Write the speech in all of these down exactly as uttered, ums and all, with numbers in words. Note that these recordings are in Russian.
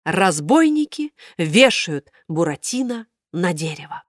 Разбойники вешают Буратино на дерево.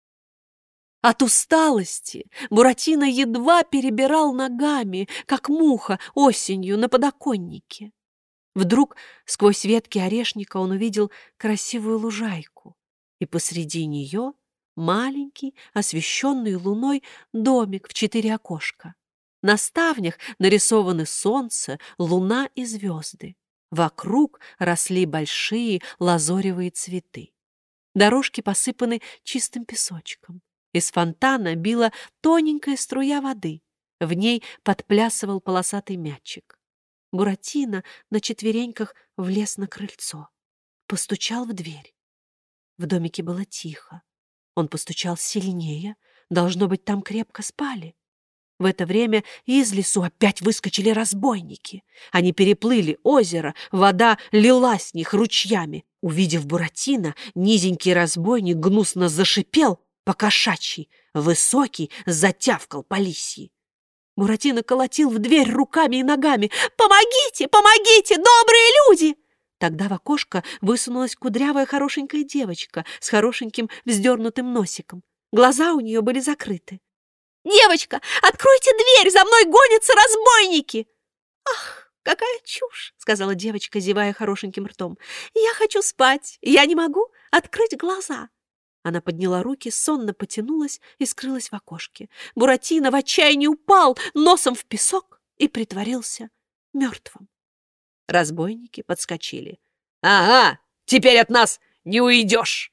От усталости Буратино едва перебирал ногами, как муха осенью на подоконнике. Вдруг сквозь ветки орешника он увидел красивую лужайку, и посреди нее маленький, освещенный луной домик в четыре окошка. На ставнях нарисованы солнце, луна и звезды. Вокруг росли большие лазоревые цветы. Дорожки посыпаны чистым песочком. Из фонтана била тоненькая струя воды. В ней подплясывал полосатый мячик. Буратино на четвереньках влез на крыльцо. Постучал в дверь. В домике было тихо. Он постучал сильнее. Должно быть, там крепко спали. В это время из лесу опять выскочили разбойники. Они переплыли озеро, вода лилась с них ручьями. Увидев Буратино, низенький разбойник гнусно зашипел по-кошачьи, высокий затявкал по лисьи. Буратино колотил в дверь руками и ногами. «Помогите! Помогите! Добрые люди!» Тогда в окошко высунулась кудрявая хорошенькая девочка с хорошеньким вздернутым носиком. Глаза у нее были закрыты. «Девочка, откройте дверь! За мной гонятся разбойники!» «Ах, какая чушь!» — сказала девочка, зевая хорошеньким ртом. «Я хочу спать! Я не могу открыть глаза!» Она подняла руки, сонно потянулась и скрылась в окошке. Буратино в отчаянии упал носом в песок и притворился мертвым. Разбойники подскочили. «Ага, теперь от нас не уйдешь!»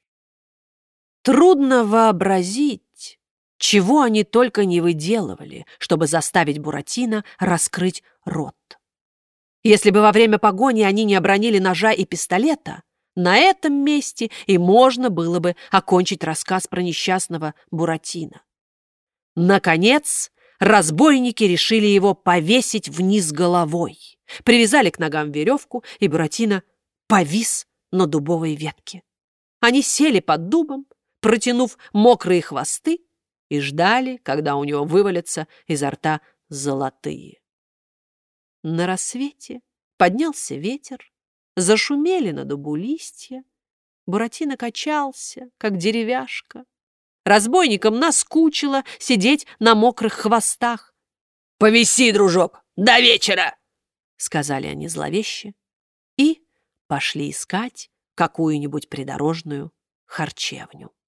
Трудно вообразить, чего они только не выделывали, чтобы заставить Буратино раскрыть рот. Если бы во время погони они не обронили ножа и пистолета, на этом месте и можно было бы окончить рассказ про несчастного Буратино. Наконец, разбойники решили его повесить вниз головой, привязали к ногам веревку, и Буратино повис на дубовой ветке. Они сели под дубом, протянув мокрые хвосты, и ждали, когда у него вывалятся изо рта золотые. На рассвете поднялся ветер, зашумели на дубу листья. Буратино качался, как деревяшка. Разбойникам наскучило сидеть на мокрых хвостах. «Повиси, дружок, до вечера!» — сказали они зловеще и пошли искать какую-нибудь придорожную харчевню.